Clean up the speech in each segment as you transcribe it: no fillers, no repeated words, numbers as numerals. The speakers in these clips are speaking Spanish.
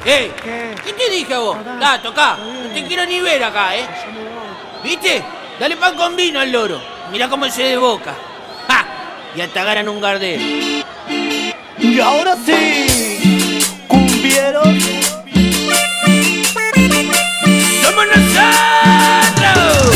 ¿Qué te dije a vos? Tocá. No te quiero ni ver acá, ¿Viste? Dale pan con vino al loro. Mirá cómo se desboca. ¡Ja! Y hasta ganan un Gardel. Y ahora sí, cumbieros. ¡Somos nosotros!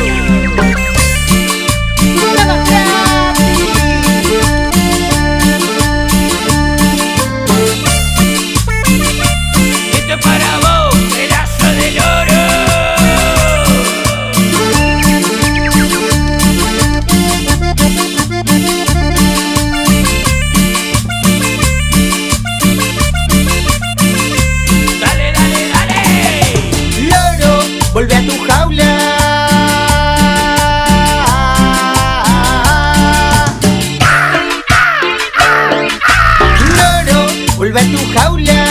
Esto es para vos, pedazo de loro. Dale, dale, dale. Loro, vuelve a tu jaula. Loro, vuelve a tu jaula.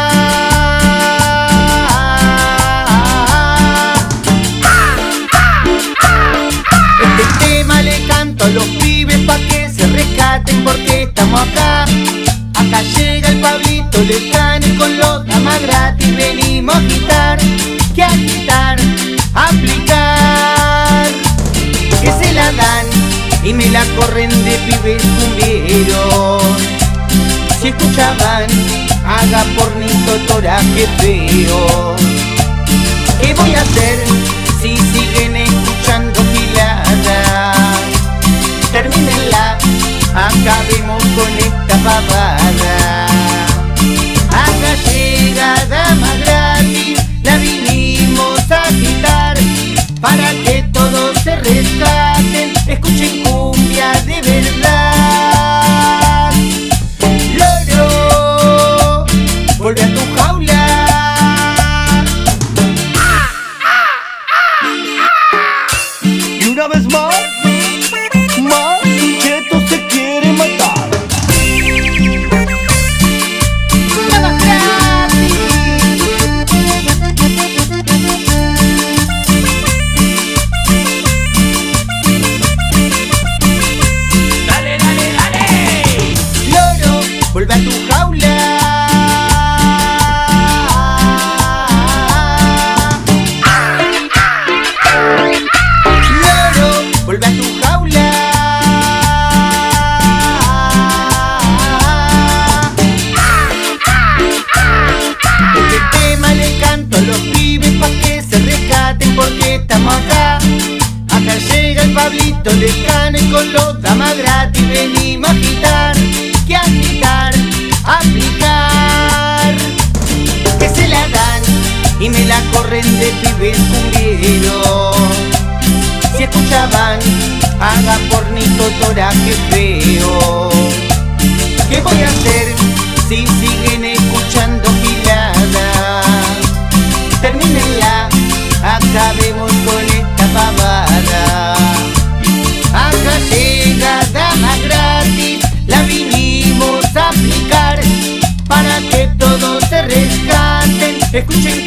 Este tema le canto a los pibes pa' que se rescaten porque estamos acá. Acá llega el Pablito Lescano y con los damas gratis venimos a quitar. Que agitar, aplicar, que se la dan y me la corren de pibes cumbieros. Si escuchaban, haga pornito toraje feo. ¿Qué voy a hacer si siguen escuchando giladas? Termínenla, acabemos con esta pavada. Acá llega dama gratis, la vinimos a quitar para que todos se rescaten, escuchen cumbia de verdad. Loro, vuelve a tu jaula. Y una vez más, Cheto se quiere matar. Dale, dale, dale. Loro, vuelve a tu jaula. Loro, vuelve a tu jaula. Este tema le canto a los pibes pa' que se rescaten porque estamos acá. Acá llega el Pablito Lescano y con los damas gratis venimos a agitar. Que agitar, aplicar, que se la dan y me la corren de pibes cumbieros. Si escuchaban, haga pornito toraje feo. ¿Qué voy a hacer si siguen escuchando giladas? Termínenla, acabemos con esta pavada. Acá llega dama gratis, la vinimos a aplicar para que todos se rescaten, escuchen